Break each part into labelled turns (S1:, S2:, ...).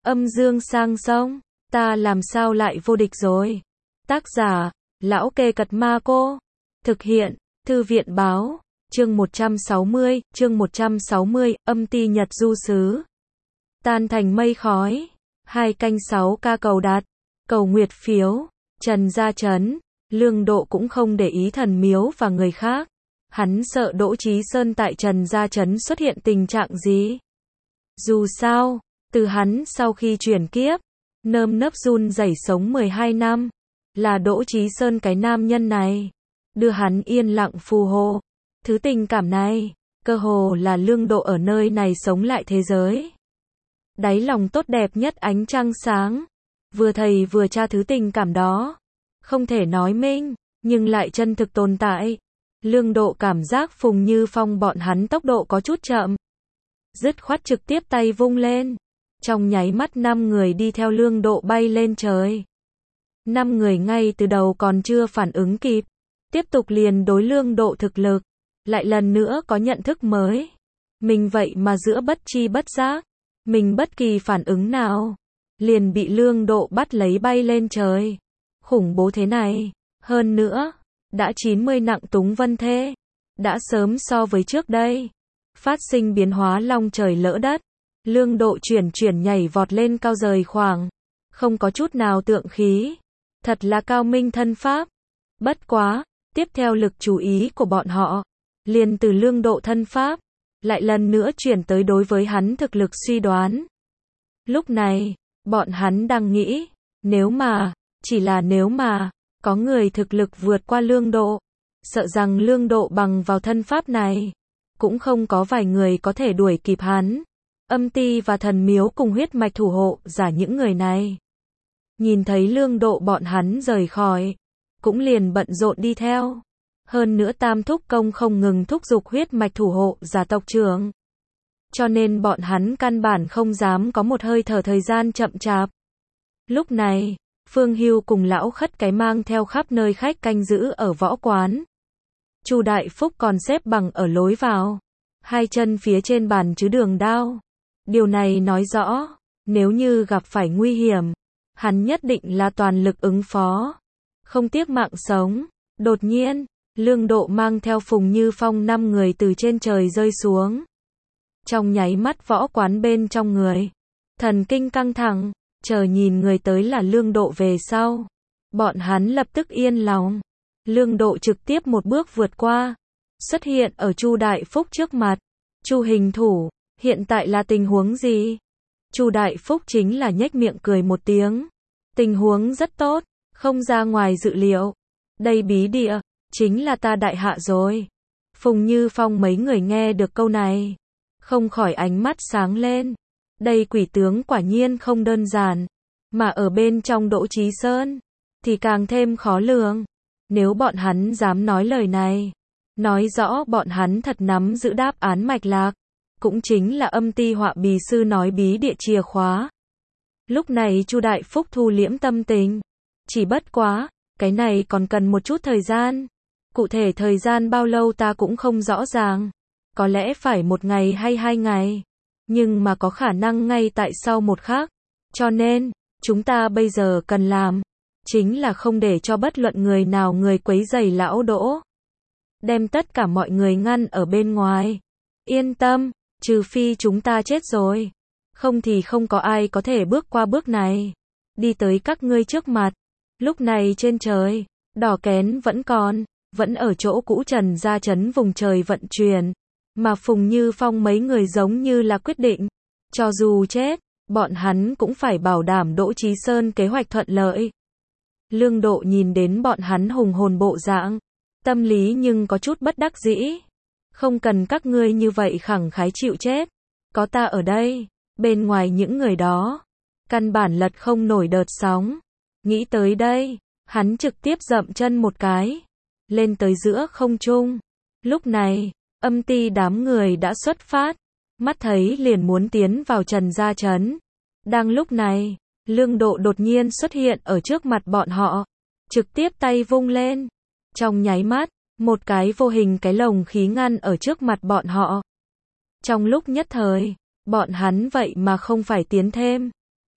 S1: Âm dương sang sông, ta làm sao lại vô địch rồi. Tác giả, Lão Kê Cật Ma Cô. Thực hiện, Thư viện Báo. Chương 160, âm ti nhật du xứ. Tan thành mây khói. 2/6 ca cầu đạt. Cầu nguyệt phiếu. Trần Gia Trấn. Lương Độ cũng không để ý thần miếu và người khác. Hắn sợ Đỗ Chí Sơn tại Trần Gia Trấn xuất hiện tình trạng gì. Dù sao, từ hắn sau khi chuyển kiếp, nơm nớp run rẩy sống 12 năm, là Đỗ Chí Sơn cái nam nhân này, đưa hắn yên lặng phù hộ. Thứ tình cảm này, cơ hồ là Lương Độ ở nơi này sống lại thế giới. Đáy lòng tốt đẹp nhất ánh trăng sáng, vừa thầy vừa cha thứ tình cảm đó. Không thể nói minh, nhưng lại chân thực tồn tại. Lương Độ cảm giác Phùng Như Phong bọn hắn tốc độ có chút chậm. Dứt khoát trực tiếp tay vung lên. Trong nháy mắt 5 người đi theo Lương Độ bay lên trời. 5 người ngay từ đầu còn chưa phản ứng kịp. Tiếp tục liền đối Lương Độ thực lực. Lại lần nữa có nhận thức mới. Mình vậy mà giữa bất chi bất giác. Mình bất kỳ phản ứng nào. Liền bị Lương Độ bắt lấy bay lên trời. Khủng bố thế này. Hơn nữa, đã 90 nặng túng vân thê. Đã sớm so với trước đây. Phát sinh biến hóa long trời lỡ đất. Lương Độ chuyển nhảy vọt lên cao rời khoảng. Không có chút nào tượng khí. Thật là cao minh thân pháp. Bất quá, tiếp theo lực chú ý của bọn họ. Liền từ Lương Độ thân pháp. Lại lần nữa chuyển tới đối với hắn thực lực suy đoán. Lúc này, bọn hắn đang nghĩ. Nếu mà, chỉ là nếu mà, có người thực lực vượt qua Lương Độ. Sợ rằng Lương Độ bằng vào thân pháp này. Cũng không có vài người có thể đuổi kịp hắn. Âm ti và thần miếu cùng huyết mạch thủ hộ giả những người này. Nhìn thấy Lương Độ bọn hắn rời khỏi. Cũng liền bận rộn đi theo. Hơn nữa Tam Thúc Công không ngừng thúc giục huyết mạch thủ hộ giả tộc trưởng. Cho nên bọn hắn căn bản không dám có một hơi thở thời gian chậm chạp. Lúc này, Phương Hưu cùng Lão Khất Cái mang theo khắp nơi khách canh giữ ở võ quán. Chu Đại Phúc còn xếp bằng ở lối vào. Hai chân phía trên bàn chứa đường đao. Điều này nói rõ, nếu như gặp phải nguy hiểm, hắn nhất định là toàn lực ứng phó. Không tiếc mạng sống. Đột nhiên, Lương Độ mang theo Phùng Như Phong 5 người từ trên trời rơi xuống. Trong nháy mắt võ quán bên trong người. Thần kinh căng thẳng, chờ nhìn người tới là Lương Độ về sau. Bọn hắn lập tức yên lòng. Lương Độ trực tiếp một bước vượt qua. Xuất hiện ở Chu Đại Phúc trước mặt. Chu hình thủ, hiện tại là tình huống gì? Chu Đại Phúc chính là nhếch miệng cười một tiếng. Tình huống rất tốt, không ra ngoài dự liệu. Đây bí địa, chính là ta đại hạ rồi. Phùng Như Phong mấy người nghe được câu này. Không khỏi ánh mắt sáng lên. Đây quỷ tướng quả nhiên không đơn giản. Mà ở bên trong Đỗ Chí Sơn, thì càng thêm khó lường. Nếu bọn hắn dám nói lời này, nói rõ bọn hắn thật nắm giữ đáp án mạch lạc. Cũng chính là âm ti họa bì sư nói bí địa chìa khóa. Lúc này Chu Đại Phúc thu liễm tâm tình. Chỉ bất quá, cái này còn cần một chút thời gian. Cụ thể thời gian bao lâu ta cũng không rõ ràng. Có lẽ phải 1 ngày hay 2 ngày. Nhưng mà có khả năng ngay tại sau một khắc. Cho nên, chúng ta bây giờ cần làm. Chính là không để cho bất luận người nào người quấy rầy lão Đỗ. Đem tất cả mọi người ngăn ở bên ngoài. Yên tâm, trừ phi chúng ta chết rồi. Không thì không có ai có thể bước qua bước này. Đi tới các ngươi trước mặt. Lúc này trên trời, đỏ kén vẫn còn. Vẫn ở chỗ cũ Trần Gia Trấn vùng trời vận chuyển. Mà Phùng Như Phong mấy người giống như là quyết định. Cho dù chết, bọn hắn cũng phải bảo đảm Đỗ Chí Sơn kế hoạch thuận lợi. Lương Độ nhìn đến bọn hắn hùng hồn bộ dạng. Tâm lý nhưng có chút bất đắc dĩ. Không cần các ngươi như vậy khẳng khái chịu chết. Có ta ở đây. Bên ngoài những người đó. Căn bản lật không nổi đợt sóng. Nghĩ tới đây. Hắn trực tiếp dậm chân một cái. Lên tới giữa không trung. Lúc này, âm ti đám người đã xuất phát. Mắt thấy liền muốn tiến vào Trần Gia Trấn. Đang lúc này, Lương Độ đột nhiên xuất hiện ở trước mặt bọn họ. Trực tiếp tay vung lên. Trong nháy mắt, một cái vô hình cái lồng khí ngăn ở trước mặt bọn họ. Trong lúc nhất thời, bọn hắn vậy mà không phải tiến thêm.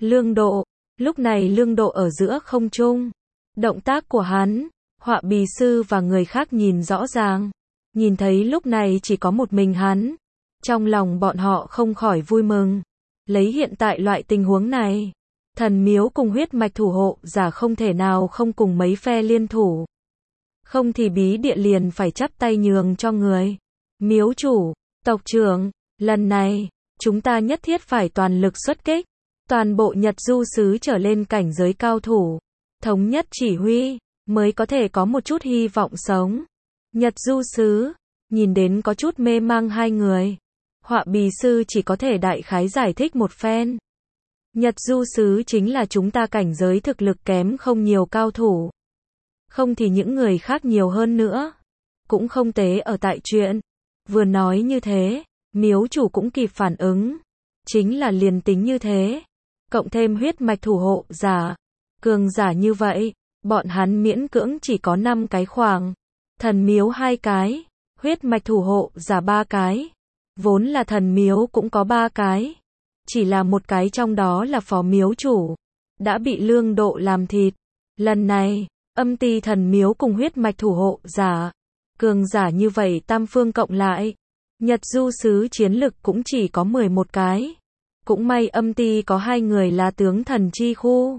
S1: Lương Độ. Lúc này Lương Độ ở giữa không trung. Động tác của hắn, Họa Bì Sư và người khác nhìn rõ ràng. Nhìn thấy lúc này chỉ có một mình hắn. Trong lòng bọn họ không khỏi vui mừng. Lấy hiện tại loại tình huống này, thần miếu cùng huyết mạch thủ hộ giả không thể nào không cùng mấy phe liên thủ. Không thì bí địa liền phải chắp tay nhường cho người. Miếu chủ, tộc trưởng, lần này, chúng ta nhất thiết phải toàn lực xuất kích. Toàn bộ Nhật Du xứ trở lên cảnh giới cao thủ. Thống nhất chỉ huy, mới có thể có một chút hy vọng sống. Nhật Du xứ, nhìn đến có chút mê mang hai người. Họa Bì Sư chỉ có thể đại khái giải thích một phen. Nhật Du xứ chính là chúng ta cảnh giới thực lực kém không nhiều cao thủ. Không thì những người khác nhiều hơn nữa. Cũng không tế ở tại chuyện. Vừa nói như thế, miếu chủ cũng kịp phản ứng. Chính là liền tính như thế. Cộng thêm huyết mạch thủ hộ giả. Cường giả như vậy, bọn hắn miễn cưỡng chỉ có 5 cái khoảng. Thần miếu 2 cái. Huyết mạch thủ hộ giả 3 cái. Vốn là thần miếu cũng có 3 cái. Chỉ là một cái trong đó là phó miếu chủ. Đã bị Lương Độ làm thịt. Lần này, âm ti thần miếu cùng huyết mạch thủ hộ giả. Cường giả như vậy tam phương cộng lại. Nhật Du xứ chiến lực cũng chỉ có 11 cái. Cũng may âm ti có 2 người là tướng thần chi khu.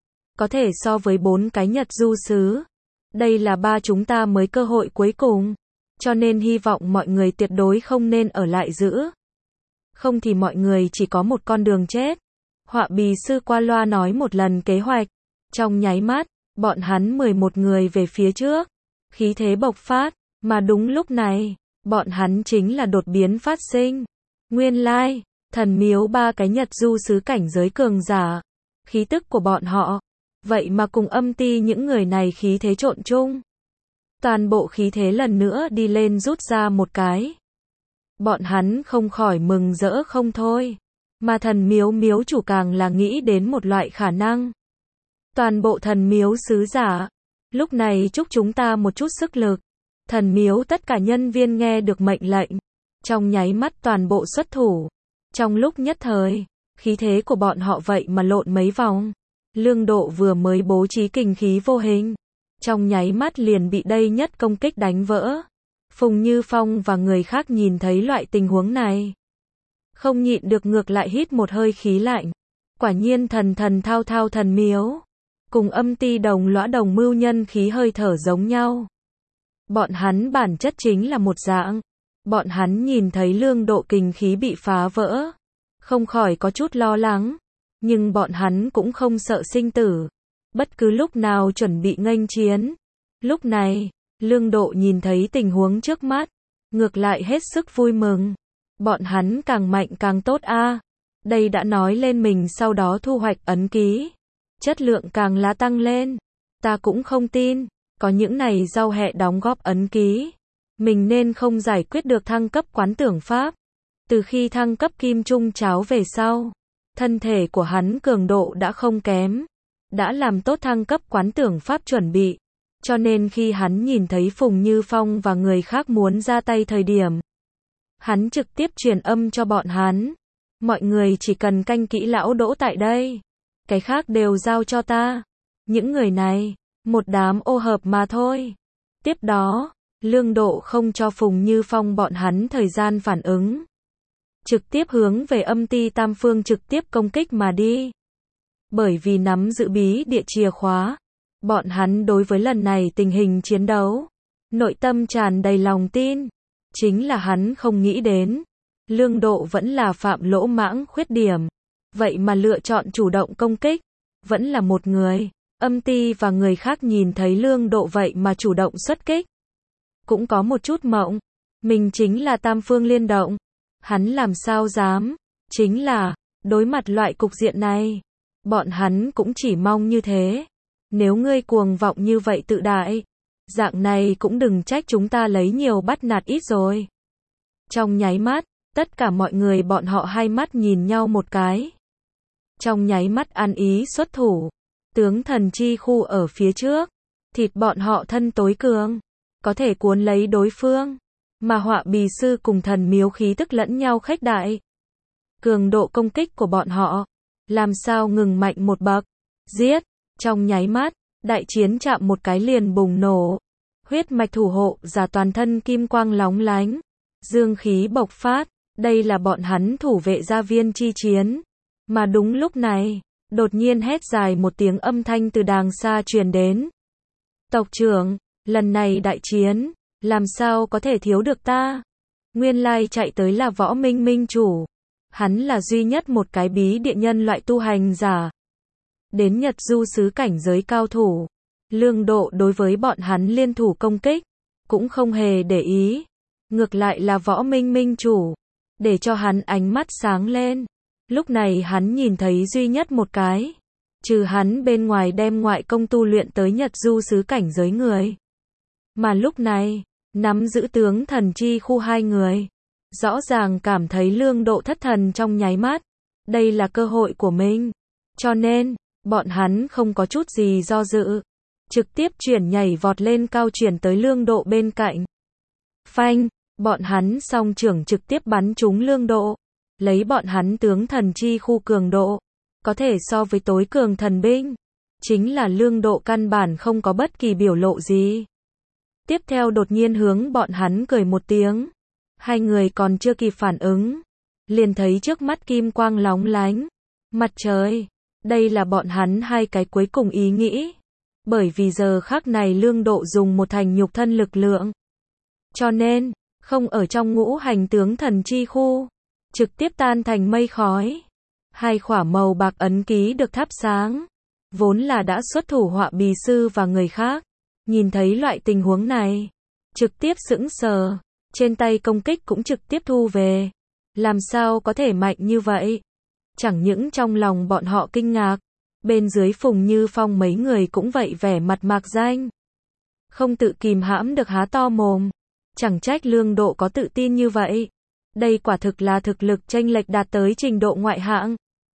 S1: Có thể so với 4 cái Nhật Du xứ. Đây là 3 chúng ta mới cơ hội cuối cùng. Cho nên hy vọng mọi người tuyệt đối không nên ở lại giữ. Không thì mọi người chỉ có một con đường chết. Họa Bì Sư qua loa nói một lần kế hoạch. Trong nháy mắt, bọn hắn 11 người về phía trước. Khí thế bộc phát. Mà đúng lúc này, bọn hắn chính là đột biến phát sinh. Nguyên lai, thần miếu 3 cái Nhật Du xứ cảnh giới cường giả. Khí tức của bọn họ. Vậy mà cùng âm ti những người này khí thế trộn chung. Toàn bộ khí thế lần nữa đi lên rút ra một cái. Bọn hắn không khỏi mừng rỡ không thôi. Mà thần miếu chủ càng là nghĩ đến một loại khả năng. Toàn bộ thần miếu sứ giả. Lúc này chúc chúng ta một chút sức lực. Thần miếu tất cả nhân viên nghe được mệnh lệnh. Trong nháy mắt toàn bộ xuất thủ. Trong lúc nhất thời, khí thế của bọn họ vậy mà lộn mấy vòng. Lương Độ vừa mới bố trí kình khí vô hình. Trong nháy mắt liền bị đây nhất công kích đánh vỡ. Phùng Như Phong và người khác nhìn thấy loại tình huống này. Không nhịn được ngược lại hít một hơi khí lạnh. Quả nhiên thần thao thần miếu. Cùng âm ti đồng lõa đồng mưu nhân khí hơi thở giống nhau. Bọn hắn bản chất chính là một dạng. Bọn hắn nhìn thấy Lương Độ kình khí bị phá vỡ. Không khỏi có chút lo lắng. Nhưng bọn hắn cũng không sợ sinh tử. Bất cứ lúc nào chuẩn bị nghênh chiến. Lúc này, Lương Độ nhìn thấy tình huống trước mắt. Ngược lại hết sức vui mừng. Bọn hắn càng mạnh càng tốt a. Đây đã nói lên mình sau đó thu hoạch ấn ký. Chất lượng càng lá tăng lên. Ta cũng không tin. Có những này rau hẹ đóng góp ấn ký. Mình nên không giải quyết được thăng cấp quán tưởng pháp. Từ khi thăng cấp kim trung cháo về sau. Thân thể của hắn cường độ đã không kém. Đã làm tốt thăng cấp quán tưởng pháp chuẩn bị. Cho nên khi hắn nhìn thấy Phùng Như Phong và người khác muốn ra tay thời điểm. Hắn trực tiếp truyền âm cho bọn hắn. Mọi người chỉ cần canh kỹ lão Đỗ tại đây. Cái khác đều giao cho ta. Những người này, một đám ô hợp mà thôi. Tiếp đó, Lương Độ không cho Phùng Như Phong bọn hắn thời gian phản ứng. Trực tiếp hướng về âm ti tam phương trực tiếp công kích mà đi. Bởi vì nắm giữ bí địa chìa khóa. Bọn hắn đối với lần này tình hình chiến đấu. Nội tâm tràn đầy lòng tin. Chính là hắn không nghĩ đến. Lương Độ vẫn là phạm lỗ mãng khuyết điểm. Vậy mà lựa chọn chủ động công kích. Vẫn là một người. Âm ti và người khác nhìn thấy Lương Độ vậy mà chủ động xuất kích. Cũng có một chút mộng. Mình chính là tam phương liên động. Hắn làm sao dám. Chính là, đối mặt loại cục diện này. Bọn hắn cũng chỉ mong như thế. Nếu ngươi cuồng vọng như vậy tự đại. Dạng này cũng đừng trách chúng ta lấy nhiều bắt nạt ít rồi. Trong nháy mắt, tất cả mọi người bọn họ hai mắt nhìn nhau một cái. Trong nháy mắt ăn ý xuất thủ. Tướng thần chi khu ở phía trước. Thịt bọn họ thân tối cường. Có thể cuốn lấy đối phương. Mà Họa Bì Sư cùng thần miếu khí tức lẫn nhau khuếch đại. Cường độ công kích của bọn họ. làm sao ngừng mạnh một bậc. Giết, trong nháy mắt, đại chiến chạm một cái liền bùng nổ. Huyết mạch thủ hộ giả toàn thân kim quang lóng lánh, dương khí bộc phát, đây là bọn hắn thủ vệ gia viên chi chiến. Mà đúng lúc này, đột nhiên hét dài một tiếng âm thanh từ đàng xa truyền đến. Tộc trưởng, lần này đại chiến, làm sao có thể thiếu được ta? Nguyên lai chạy tới là Võ Minh Minh chủ. Hắn là duy nhất một cái bí địa nhân loại tu hành giả. Đến Nhật Du xứ cảnh giới cao thủ. Lương Độ đối với bọn hắn liên thủ công kích, cũng không hề để ý. Ngược lại là Võ Minh Minh chủ, để cho hắn ánh mắt sáng lên. Lúc này hắn nhìn thấy duy nhất một cái. Trừ hắn bên ngoài đem ngoại công tu luyện tới Nhật Du xứ cảnh giới người. Mà lúc này, nắm giữ tướng thần chi khu hai người. Rõ ràng cảm thấy Lương Độ thất thần trong nháy mắt. Đây là cơ hội của mình. Cho nên, bọn hắn không có chút gì do dự. Trực tiếp chuyển nhảy vọt lên cao chuyển tới Lương Độ bên cạnh. Phanh, bọn hắn song trưởng trực tiếp bắn trúng Lương Độ. Lấy bọn hắn tướng thần chi khu cường độ. Có thể so với tối cường thần binh. Chính là Lương Độ căn bản không có bất kỳ biểu lộ gì. Tiếp theo đột nhiên hướng bọn hắn cười một tiếng. Hai người còn chưa kịp phản ứng. Liền thấy trước mắt kim quang lóng lánh. Mặt trời. Đây là bọn hắn hai cái cuối cùng ý nghĩ. Bởi vì giờ khắc này Lương Độ dùng một thành nhục thân lực lượng. Cho nên, không ở trong ngũ hành tướng thần chi khu. Trực tiếp tan thành mây khói. Hai khỏa màu bạc ấn ký được thắp sáng. Vốn là đã xuất thủ Họa Bì Sư và người khác. Nhìn thấy loại tình huống này. Trực tiếp sững sờ. Trên tay công kích cũng trực tiếp thu về. Làm sao có thể mạnh như vậy? Chẳng những trong lòng bọn họ kinh ngạc. Bên dưới Phùng Như Phong mấy người cũng vậy vẻ mặt mạc danh. Không tự kìm hãm được há to mồm. Chẳng trách Lương Độ có tự tin như vậy. Đây quả thực là thực lực chênh lệch đạt tới trình độ ngoại hạng.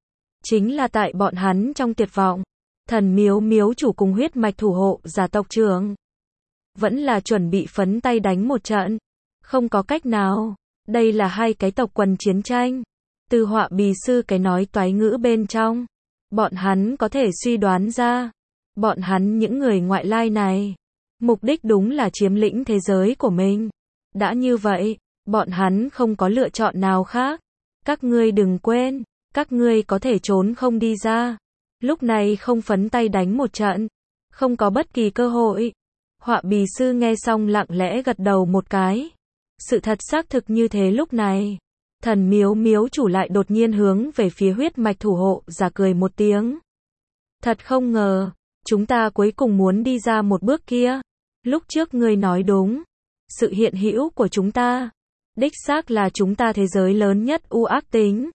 S1: Chính là tại bọn hắn trong tuyệt vọng. Thần miếu miếu chủ cùng huyết mạch thủ hộ giả tộc trưởng. Vẫn là chuẩn bị phấn tay đánh một trận. Không có cách nào. Đây là hai cái tộc quần chiến tranh. Từ Họa Bì Sư cái nói toái ngữ bên trong. Bọn hắn có thể suy đoán ra. Bọn hắn những người ngoại lai này. Mục đích đúng là chiếm lĩnh thế giới của mình. Đã như vậy, bọn hắn không có lựa chọn nào khác. Các ngươi đừng quên, các ngươi có thể trốn không đi ra. Lúc này không phấn tay đánh một trận. Không có bất kỳ cơ hội. Họa Bì Sư nghe xong lặng lẽ gật đầu một cái. Sự thật xác thực như thế lúc này. Thần miếu miếu chủ lại đột nhiên hướng về phía huyết mạch thủ hộ giả cười một tiếng. Thật không ngờ, chúng ta cuối cùng muốn đi ra một bước kia. Lúc trước ngươi nói đúng. Sự hiện hữu của chúng ta. Đích xác là chúng ta thế giới lớn nhất u ác tính.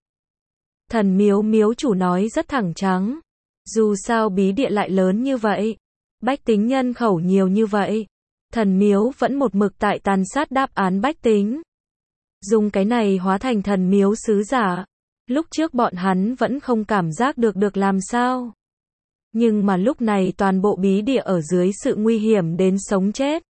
S1: Thần miếu miếu chủ nói rất thẳng trắng. Dù sao bí địa lại lớn như vậy. Bách tính nhân khẩu nhiều như vậy. Thần miếu vẫn một mực tại tàn sát đáp án bách tính. Dùng cái này hóa thành thần miếu sứ giả. Lúc trước bọn hắn vẫn không cảm giác được làm sao. Nhưng mà lúc này toàn bộ bí địa ở dưới sự nguy hiểm đến sống chết.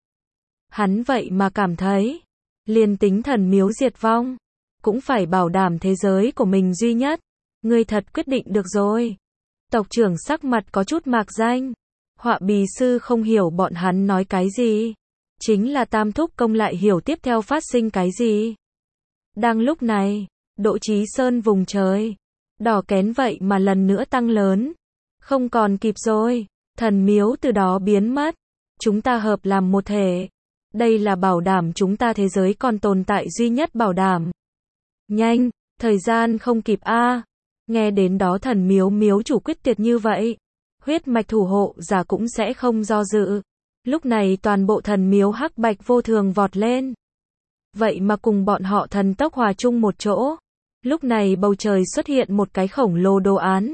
S1: Hắn vậy mà cảm thấy. Liền tính thần miếu diệt vong. Cũng phải bảo đảm thế giới của mình duy nhất. Ngươi thật quyết định được rồi. Tộc trưởng sắc mặt có chút mạc danh. Họa Bì Sư không hiểu bọn hắn nói cái gì. Chính là Tam Thúc Công lại hiểu tiếp theo phát sinh cái gì. Đang lúc này, Độ Chí Sơn vùng trời. Đỏ kén vậy mà lần nữa tăng lớn. Không còn kịp rồi. Thần miếu từ đó biến mất. Chúng ta hợp làm một thể. Đây là bảo đảm chúng ta thế giới còn tồn tại duy nhất bảo đảm. Nhanh, thời gian không kịp a. Nghe đến đó thần miếu miếu chủ quyết tuyệt như vậy. Huyết mạch thủ hộ giả cũng sẽ không do dự. Lúc này toàn bộ thần miếu hắc bạch vô thường vọt lên. Vậy mà cùng bọn họ thần tốc hòa chung một chỗ. Lúc này bầu trời xuất hiện một cái khổng lồ đồ án.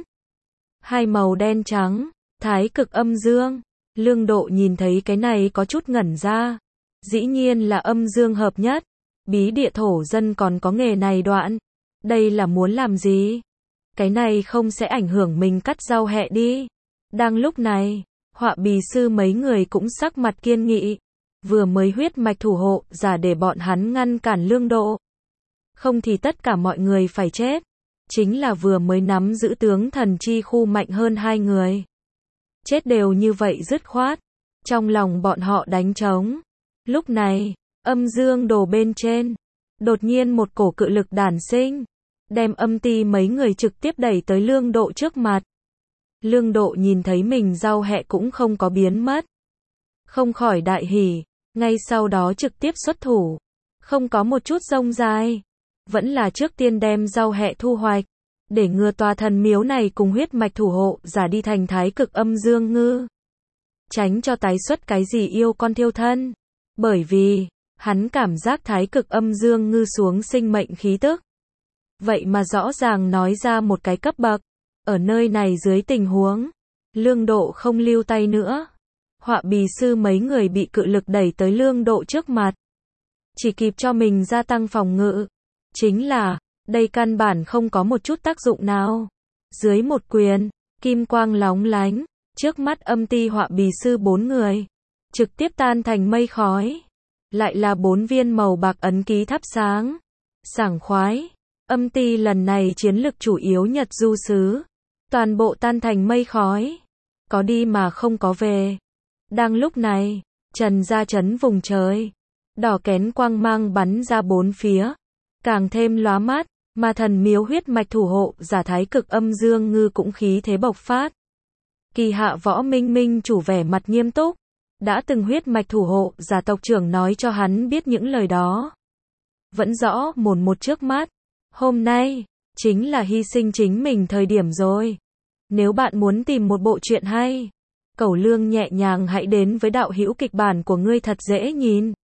S1: Hai màu đen trắng, thái cực âm dương. Lương Độ nhìn thấy cái này có chút ngẩn ra. Dĩ nhiên là âm dương hợp nhất. Bí địa thổ dân còn có nghề này đoạn. Đây là muốn làm gì? Cái này không sẽ ảnh hưởng mình cắt rau hẹ đi. Đang lúc này, Họa Bì Sư mấy người cũng sắc mặt kiên nghị. Vừa mới huyết mạch thủ hộ giả để bọn hắn ngăn cản Lương Độ. Không thì tất cả mọi người phải chết. chính là vừa mới nắm giữ tướng thần chi khu mạnh hơn hai người. Chết đều như vậy dứt khoát, trong lòng bọn họ đánh trống. Lúc này, âm dương đồ bên trên, đột nhiên một cổ cự lực đản sinh, đem Âm Ti mấy người trực tiếp đẩy tới Lương Độ trước mặt. Lương Độ nhìn thấy mình rau hẹ cũng không có biến mất, không khỏi đại hỉ, ngay sau đó trực tiếp xuất thủ, không có một chút rông dài, vẫn là trước tiên đem rau hẹ thu hoạch, để ngừa tòa thần miếu này cùng huyết mạch thủ hộ giả đi thành thái cực âm dương ngư, tránh cho tái xuất cái gì yêu con thiêu thân, bởi vì hắn cảm giác thái cực âm dương ngư xuống sinh mệnh khí tức, vậy mà rõ ràng nói ra một cái cấp bậc. Ở nơi này dưới tình huống, Lương Độ không lưu tay nữa. Họa bì sư mấy người bị cự lực đẩy tới Lương Độ trước mặt, chỉ kịp cho mình gia tăng phòng ngự. Chính là, đây căn bản không có một chút tác dụng nào. Dưới một quyền, kim quang lóng lánh, trước mắt Âm Ti họa bì sư 4 người, trực tiếp tan thành mây khói. Lại là 4 viên màu bạc ấn ký thắp sáng. Sảng khoái. Âm Ti lần này chiến lực chủ yếu Nhật Du Sứ, toàn bộ tan thành mây khói, có đi mà không có về. Đang lúc này, Trần Gia Trấn vùng trời, đỏ kén quang mang bắn ra bốn phía, càng thêm lóa mắt, mà thần miếu huyết mạch thủ hộ giả thái cực âm dương ngư cũng khí thế bộc phát. Kỳ hạ Võ Minh Minh chủ vẻ mặt nghiêm túc, đã từng huyết mạch thủ hộ giả tộc trưởng nói cho hắn biết những lời đó. Vẫn rõ mồn một trước mắt, hôm nay, chính là hy sinh chính mình thời điểm rồi. Nếu bạn muốn tìm một bộ truyện hay, Cẩu Lương nhẹ nhàng hãy đến với đạo hữu kịch bản của ngươi thật dễ nhìn.